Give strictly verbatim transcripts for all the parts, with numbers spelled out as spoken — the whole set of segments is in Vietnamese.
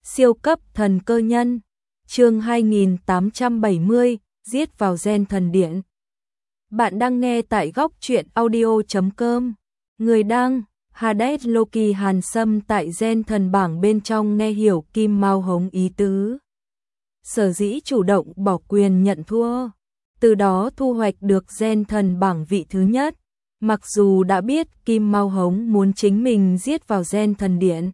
Siêu cấp thần cơ nhân, chương hai nghìn tám trăm bảy mươi, giết vào gen thần điện. Bạn đang nghe tại góc truyện audio chấm com. Người đăng, Hades Loki Hàn Sâm tại gen thần bảng bên trong nghe hiểu Kim Mao Hống ý tứ. Sở dĩ chủ động bỏ quyền nhận thua, từ đó thu hoạch được gen thần bảng vị thứ nhất. Mặc dù đã biết Kim Mao Hống muốn chính mình giết vào gen thần điện,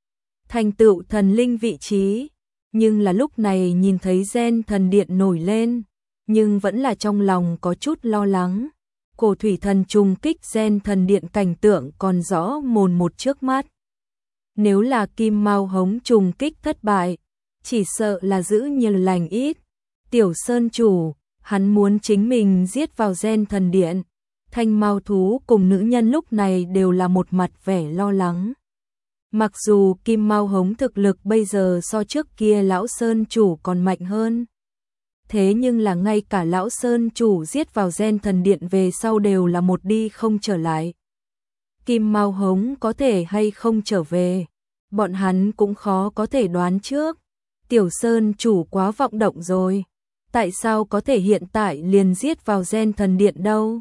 thành tựu thần linh vị trí, nhưng là lúc này nhìn thấy gen thần điện nổi lên, nhưng vẫn là trong lòng có chút lo lắng. Cổ thủy thần trùng kích gen thần điện cảnh tượng còn rõ mồn một trước mắt. Nếu là Kim Mao Hống trùng kích thất bại, chỉ sợ là giữ nhiều lành ít. Tiểu Sơn chủ, hắn muốn chính mình giết vào gen thần điện. Thanh Mao thú cùng nữ nhân lúc này đều là một mặt vẻ lo lắng. Mặc dù Kim Mao Hống thực lực bây giờ so trước kia lão Sơn chủ còn mạnh hơn, thế nhưng là ngay cả lão Sơn chủ giết vào gen thần điện về sau đều là một đi không trở lại. Kim Mao Hống có thể hay không trở về, bọn hắn cũng khó có thể đoán trước. Tiểu Sơn chủ quá vọng động rồi, tại sao có thể hiện tại liền giết vào gen thần điện đâu?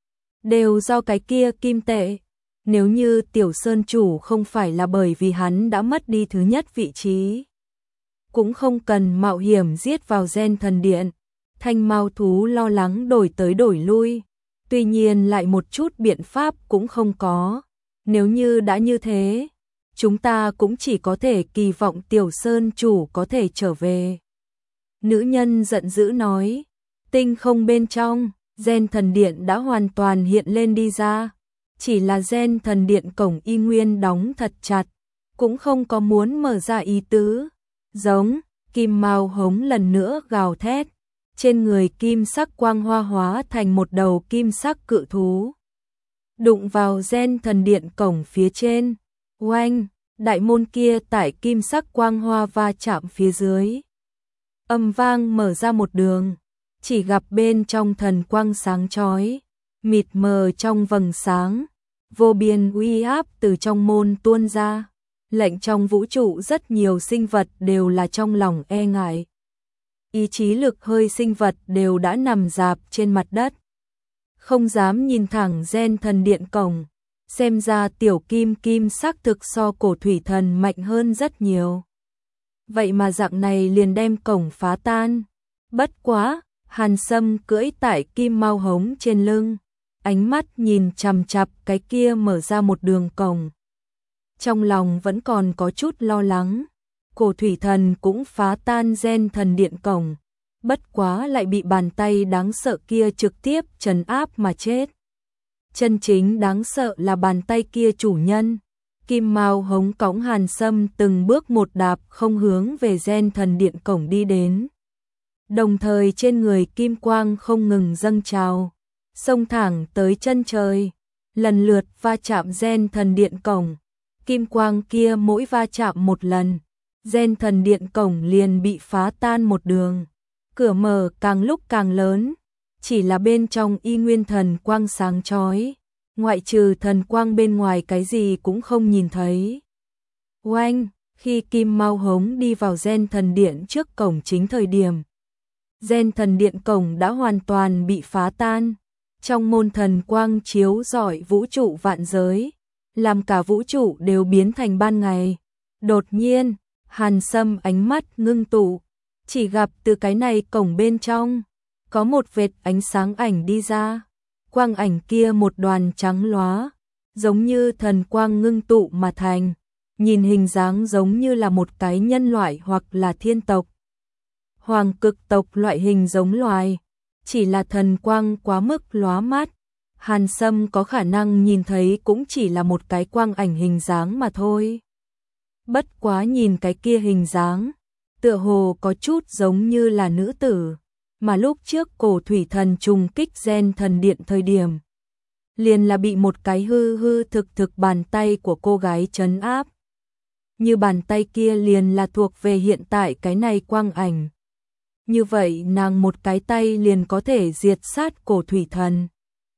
Đều do cái kia kim tệ. Nếu như Tiểu Sơn chủ không phải là bởi vì hắn đã mất đi thứ nhất vị trí, cũng không cần mạo hiểm giết vào gen thần điện. Thanh Mao thú lo lắng đổi tới đổi lui, tuy nhiên lại một chút biện pháp cũng không có. Nếu như đã như thế, chúng ta cũng chỉ có thể kỳ vọng Tiểu Sơn chủ có thể trở về. Nữ nhân giận dữ nói, tinh không bên trong, gen thần điện đã hoàn toàn hiện lên đi ra. Chỉ là gen thần điện cổng y nguyên đóng thật chặt, cũng không có muốn mở ra ý tứ. Giống, Kim Mao Hống lần nữa gào thét, trên người kim sắc quang hoa hóa thành một đầu kim sắc cự thú. Đụng vào gen thần điện cổng phía trên, oanh, đại môn kia tại kim sắc quang hoa va chạm phía dưới. Âm vang mở ra một đường, chỉ gặp bên trong thần quang sáng chói, mịt mờ trong vầng sáng, vô biên uy áp từ trong môn tuôn ra, lệnh trong vũ trụ rất nhiều sinh vật đều là trong lòng e ngại. Ý chí lực hơi sinh vật đều đã nằm rạp trên mặt đất, không dám nhìn thẳng gen thần điện cổng. Xem ra tiểu kim kim xác thực so cổ thủy thần mạnh hơn rất nhiều. Vậy mà dạng này liền đem cổng phá tan. Bất quá, Hàn Sâm cưỡi tại Kim Mao Hống trên lưng, ánh mắt nhìn chằm chằm cái kia mở ra một đường cổng. Trong lòng vẫn còn có chút lo lắng, cổ thủy thần cũng phá tan gen thần điện cổng, bất quá lại bị bàn tay đáng sợ kia trực tiếp trấn áp mà chết. Chân chính đáng sợ là bàn tay kia chủ nhân. Kim Mao Hống cõng Hàn Sâm từng bước một đạp không hướng về gen thần điện cổng đi đến. Đồng thời trên người kim quang không ngừng dâng trào, xông thẳng tới chân trời, lần lượt va chạm gen thần điện cổng. Kim quang kia mỗi va chạm một lần, gen thần điện cổng liền bị phá tan một đường. Cửa mở càng lúc càng lớn, chỉ là bên trong y nguyên thần quang sáng chói, ngoại trừ thần quang bên ngoài cái gì cũng không nhìn thấy. Oanh, khi Kim Mao Hống đi vào gen thần điện trước cổng chính thời điểm, gen thần điện cổng đã hoàn toàn bị phá tan. Trong môn thần quang chiếu rọi vũ trụ vạn giới, làm cả vũ trụ đều biến thành ban ngày. Đột nhiên, Hàn Sâm ánh mắt ngưng tụ, chỉ gặp từ cái này cổng bên trong, có một vệt ánh sáng ảnh đi ra. Quang ảnh kia một đoàn trắng lóa, giống như thần quang ngưng tụ mà thành, nhìn hình dáng giống như là một cái nhân loại hoặc là thiên tộc, hoàng cực tộc loại hình giống loài. Chỉ là thần quang quá mức lóa mắt, Hàn Sâm có khả năng nhìn thấy cũng chỉ là một cái quang ảnh hình dáng mà thôi. Bất quá nhìn cái kia hình dáng, tựa hồ có chút giống như là nữ tử, mà lúc trước cổ thủy thần trùng kích gen thần điện thời điểm, liền là bị một cái hư hư thực thực bàn tay của cô gái trấn áp. Như bàn tay kia liền là thuộc về hiện tại cái này quang ảnh. Như vậy nàng một cái tay liền có thể diệt sát cổ thủy thần.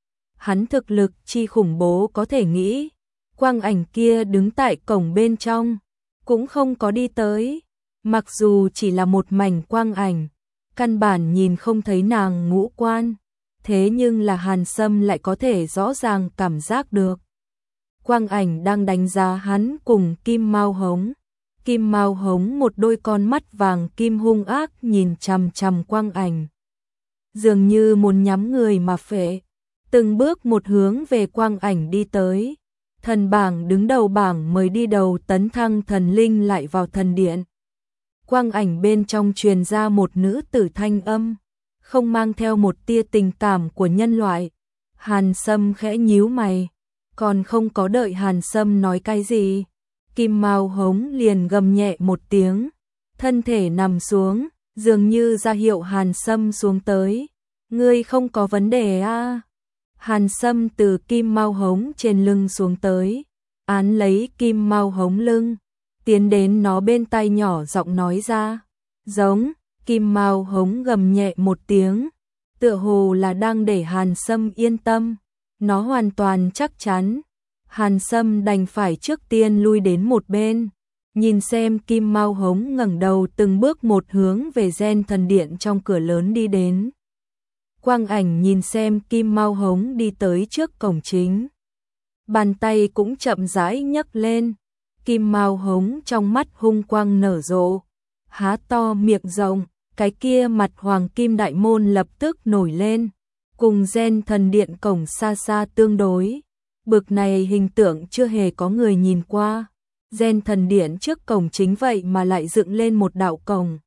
Hắn thực lực chi khủng bố có thể nghĩ, quang ảnh kia đứng tại cổng bên trong, cũng không có đi tới, Mặc dù chỉ là một mảnh quang ảnh, căn bản nhìn không thấy nàng ngũ quan, thế nhưng là Hàn Sâm lại có thể rõ ràng cảm giác được. Quang ảnh đang đánh giá hắn cùng Kim Mao Hống. Kim Mao Hống một đôi con mắt vàng kim hung ác nhìn chằm chằm quang ảnh, dường như muốn nhắm người mà phệ, từng bước một hướng về quang ảnh đi tới. Thần bảng đứng đầu bảng mời đi đầu tấn thăng thần linh lại vào thần điện. Quang ảnh bên trong truyền ra một nữ tử thanh âm, không mang theo một tia tình cảm của nhân loại. Hàn Sâm khẽ nhíu mày, còn không có đợi Hàn Sâm nói cái gì, Kim Mao Hống liền gầm nhẹ một tiếng, thân thể nằm xuống, dường như ra hiệu Hàn Sâm xuống tới. Ngươi không có vấn đề à? Hàn Sâm từ Kim Mao Hống trên lưng xuống tới, án lấy Kim Mao Hống lưng, tiến đến nó bên tai nhỏ giọng nói ra. Giống. Kim Mao Hống gầm nhẹ một tiếng, tựa hồ là đang để Hàn Sâm yên tâm. Nó hoàn toàn chắc chắn. Hàn Sâm đành phải trước tiên lui đến một bên, nhìn xem Kim Mao Hống ngẩng đầu từng bước một hướng về Gen thần điện trong cửa lớn đi đến. Quang ảnh nhìn xem Kim Mao Hống đi tới trước cổng chính, bàn tay cũng chậm rãi nhấc lên. Kim Mao Hống trong mắt hung quang nở rộ, há to miệng rộng, cái kia mặt hoàng kim đại môn lập tức nổi lên, cùng Gen thần điện cổng xa xa tương đối. Bực này hình tượng chưa hề có người nhìn qua. Gen thần điện trước cổng chính vậy mà lại dựng lên một đạo cổng.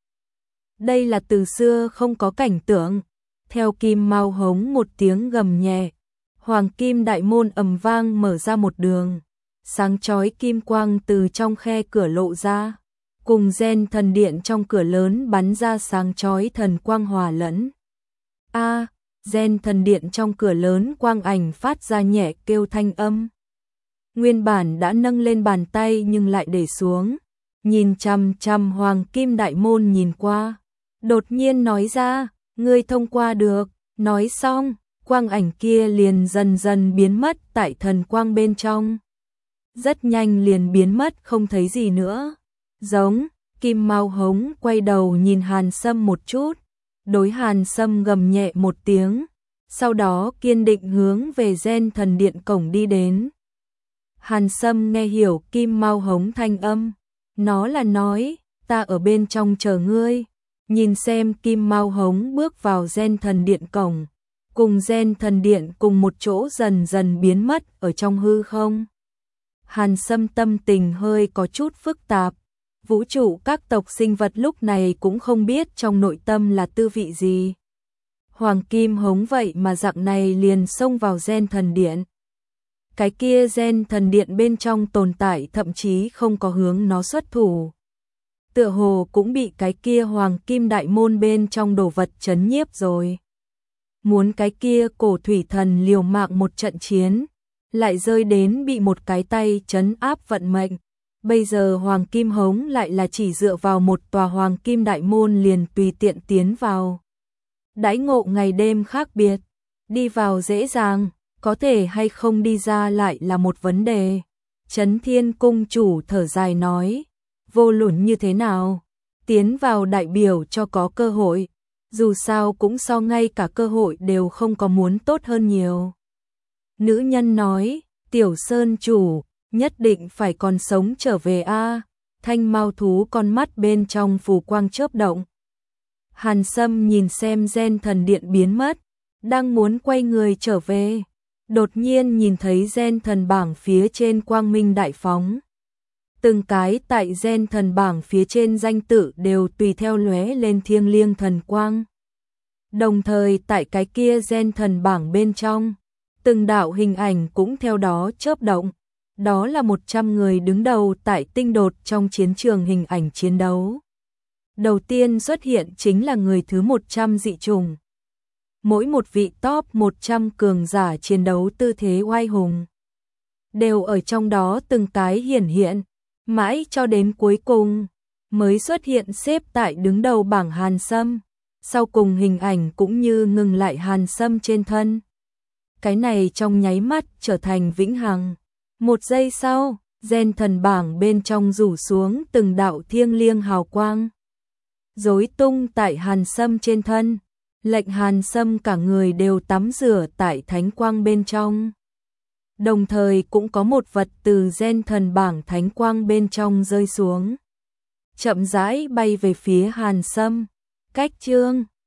Đây là từ xưa không có cảnh tượng. Theo Kim Mao Hống một tiếng gầm nhẹ, hoàng kim đại môn ầm vang mở ra một đường, sáng chói kim quang từ trong khe cửa lộ ra, cùng Gen thần điện trong cửa lớn bắn ra sáng chói thần quang hòa lẫn. A, à, Gen thần điện trong cửa lớn quang ảnh phát ra nhẹ kêu thanh âm. Nguyên bản đã nâng lên bàn tay nhưng lại để xuống, nhìn chằm chằm hoàng kim đại môn nhìn qua, đột nhiên nói ra, ngươi thông qua được. Nói xong, quang ảnh kia liền dần dần biến mất tại thần quang bên trong. Rất nhanh liền biến mất không thấy gì nữa. Giống. Kim Mao Hống quay đầu nhìn Hàn Sâm một chút, đối Hàn Sâm gầm nhẹ một tiếng, sau đó kiên định hướng về Gen thần điện cổng đi đến. Hàn Sâm nghe hiểu Kim Mao Hống thanh âm, nó là nói, ta ở bên trong chờ ngươi. Nhìn xem Kim Mao Hống bước vào Gen thần điện cổng, cùng Gen thần điện cùng một chỗ dần dần biến mất ở trong hư không. Hàn Sâm tâm tình hơi có chút phức tạp. Vũ trụ các tộc sinh vật lúc này cũng không biết trong nội tâm là tư vị gì. Hoàng Kim Hống vậy mà dạng này liền xông vào Gen thần điện. Cái kia Gen thần điện bên trong tồn tại thậm chí không có hướng nó xuất thủ. Tựa hồ cũng bị cái kia hoàng kim đại môn bên trong đồ vật chấn nhiếp rồi. Muốn cái kia cổ thủy thần liều mạng một trận chiến, lại rơi đến bị một cái tay chấn áp vận mệnh. Bây giờ Hoàng Kim Hống lại là chỉ dựa vào một tòa hoàng kim đại môn liền tùy tiện tiến vào. Đãi ngộ ngày đêm khác biệt, đi vào dễ dàng, có thể hay không đi ra lại là một vấn đề. Chấn Thiên Cung chủ thở dài nói, vô luận như thế nào, tiến vào đại biểu cho có cơ hội, dù sao cũng so ngay cả cơ hội đều không có muốn tốt hơn nhiều. Nữ nhân nói, Tiểu Sơn chủ, nhất định phải còn sống trở về a. Thanh Mao thú con mắt bên trong phù quang chớp động. Hàn Sâm nhìn xem Gen thần điện biến mất, đang muốn quay người trở về, đột nhiên nhìn thấy Gen thần bảng phía trên quang minh đại phóng. Từng cái tại Gen thần bảng phía trên danh tự đều tùy theo lóe lên thiêng liêng thần quang. Đồng thời tại cái kia Gen thần bảng bên trong, từng đạo hình ảnh cũng theo đó chớp động. Đó là một trăm người đứng đầu tại tinh đột trong chiến trường hình ảnh chiến đấu. Đầu tiên xuất hiện chính là người thứ một trăm dị trùng. Mỗi một vị top một trăm cường giả chiến đấu tư thế oai hùng, đều ở trong đó từng cái hiển hiện, mãi cho đến cuối cùng mới xuất hiện xếp tại đứng đầu bảng Hàn Sâm. Sau cùng hình ảnh cũng như ngừng lại Hàn Sâm trên thân. Cái này trong nháy mắt trở thành vĩnh hằng. Một giây sau, gen thần bảng bên trong rủ xuống từng đạo thiêng liêng hào quang, rối tung tại Hàn Sâm trên thân, lệnh Hàn Sâm cả người đều tắm rửa tại thánh quang bên trong. Đồng thời cũng có một vật từ gen thần bảng thánh quang bên trong rơi xuống, chậm rãi bay về phía Hàn Sâm. Cách chương